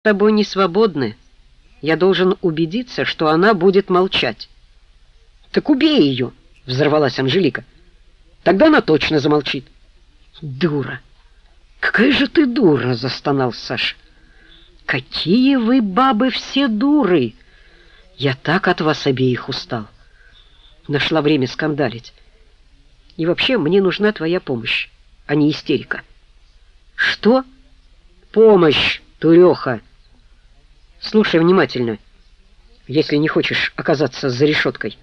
тобой не свободны. Я должен убедиться, что она будет молчать». «Так убей ее!» — взорвалась Анжелика. «Тогда она точно замолчит». «Дура! Какая же ты дура!» — застонал Саша. «Какие вы, бабы, все дуры! Я так от вас обеих устал. Нашла время скандалить. И вообще мне нужна твоя помощь, а не истерика». «Что?» «Помощь, дуреха! Слушай внимательно, если не хочешь оказаться за решеткой.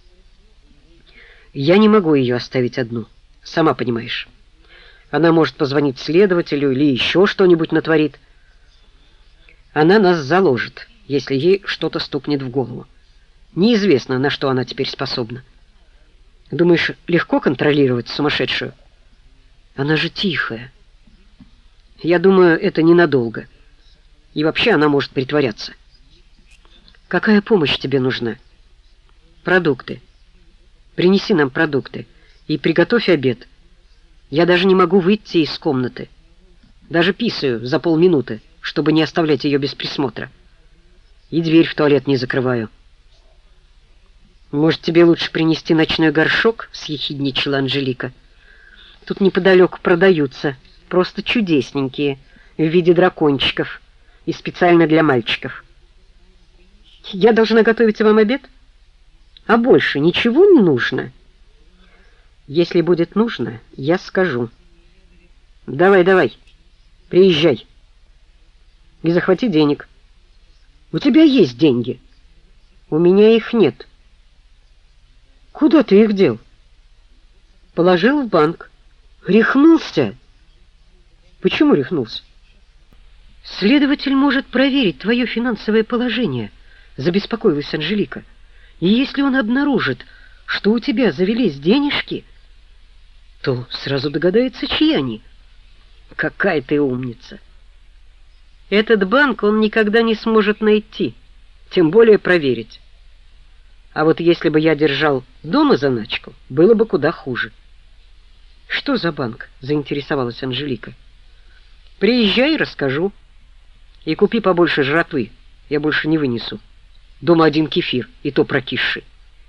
Я не могу ее оставить одну, сама понимаешь. Она может позвонить следователю или еще что-нибудь натворит. Она нас заложит, если ей что-то стукнет в голову. Неизвестно, на что она теперь способна. Думаешь, легко контролировать сумасшедшую? Она же тихая. Я думаю, это ненадолго. И вообще она может притворяться. Какая помощь тебе нужна? Продукты. Принеси нам продукты и приготовь обед. Я даже не могу выйти из комнаты. Даже писаю за полминуты, чтобы не оставлять ее без присмотра. И дверь в туалет не закрываю. «Может, тебе лучше принести ночной горшок?» — съехидничала Анжелика. «Тут неподалеку продаются, просто чудесненькие, в виде дракончиков, и специально для мальчиков. Я должна готовить вам обед? А больше ничего не нужно?» «Если будет нужно, я скажу. Давай, приезжай. И захвати денег. У тебя есть деньги. У меня их нет». «Куда ты их дел?» «Положил в банк». «Рехнулся?» «Почему рехнулся?» «Следователь может проверить твое финансовое положение», — забеспокоилась Анжелика. «И если он обнаружит, что у тебя завелись денежки, то сразу догадается, чьи они». «Какая ты умница! Этот банк он никогда не сможет найти, тем более проверить. А вот если бы я держал дома заначку, было бы куда хуже». «Что за банк?» — заинтересовалась Анжелика. «Приезжай, расскажу. И купи побольше жратвы, я больше не вынесу. Дома один кефир, и то прокисший».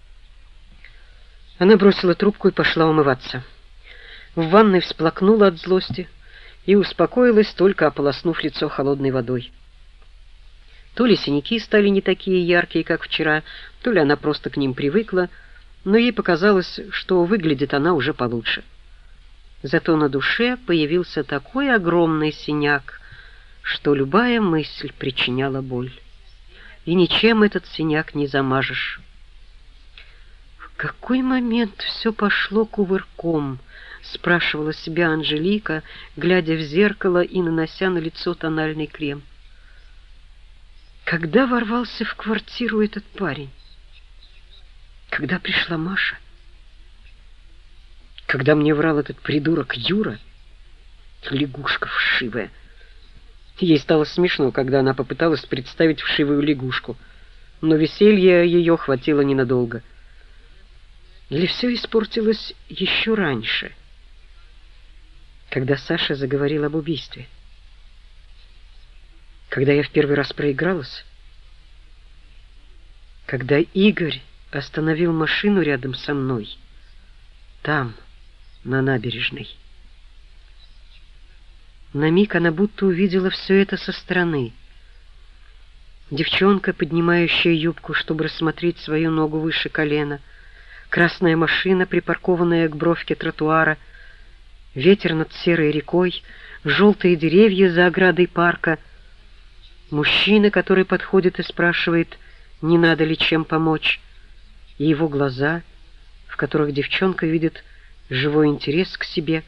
Она бросила трубку и пошла умываться. В ванной всплакнула от злости и успокоилась, только ополоснув лицо холодной водой. То ли синяки стали не такие яркие, как вчера, то ли она просто к ним привыкла, но ей показалось, что выглядит она уже получше. Зато на душе появился такой огромный синяк, что любая мысль причиняла боль. И ничем этот синяк не замажешь. «В какой момент все пошло кувырком?» — спрашивала себя Анжелика, глядя в зеркало и нанося на лицо тональный крем. «Когда ворвался в квартиру этот парень? Когда пришла Маша? Когда мне врал этот придурок Юра? Лягушка вшивая!» Ей стало смешно, когда она попыталась представить вшивую лягушку, но веселья ее хватило ненадолго. Или все испортилось еще раньше, когда Саша заговорил об убийстве? Когда я в первый раз проигралась? Когда Игорь остановил машину рядом со мной, там, на набережной? На миг она будто увидела все это со стороны. Девчонка, поднимающая юбку, чтобы рассмотреть свою ногу выше колена, красная машина, припаркованная к бровке тротуара, ветер над серой рекой, желтые деревья за оградой парка, мужчина, который подходит и спрашивает, не надо ли чем помочь, и его глаза, в которых девчонка видит живой интерес к себе,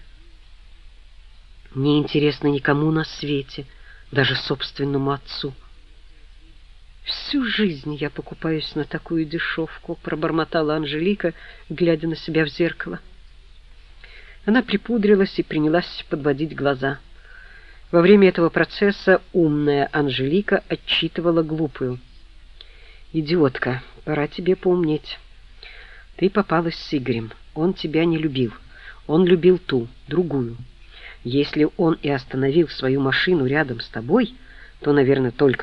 не интересно никому на свете, даже собственному отцу. «Всю жизнь я покупаюсь на такую дешевку», — пробормотала Анжелика, глядя на себя в зеркало. Она припудрилась и принялась подводить глаза. Во время этого процесса умная Анжелика отчитывала глупую. «Идиотка, пора тебе поумнеть. Ты попалась с Игорем. Он тебя не любил. Он любил ту, другую. Если он и остановил свою машину рядом с тобой, то, наверное, только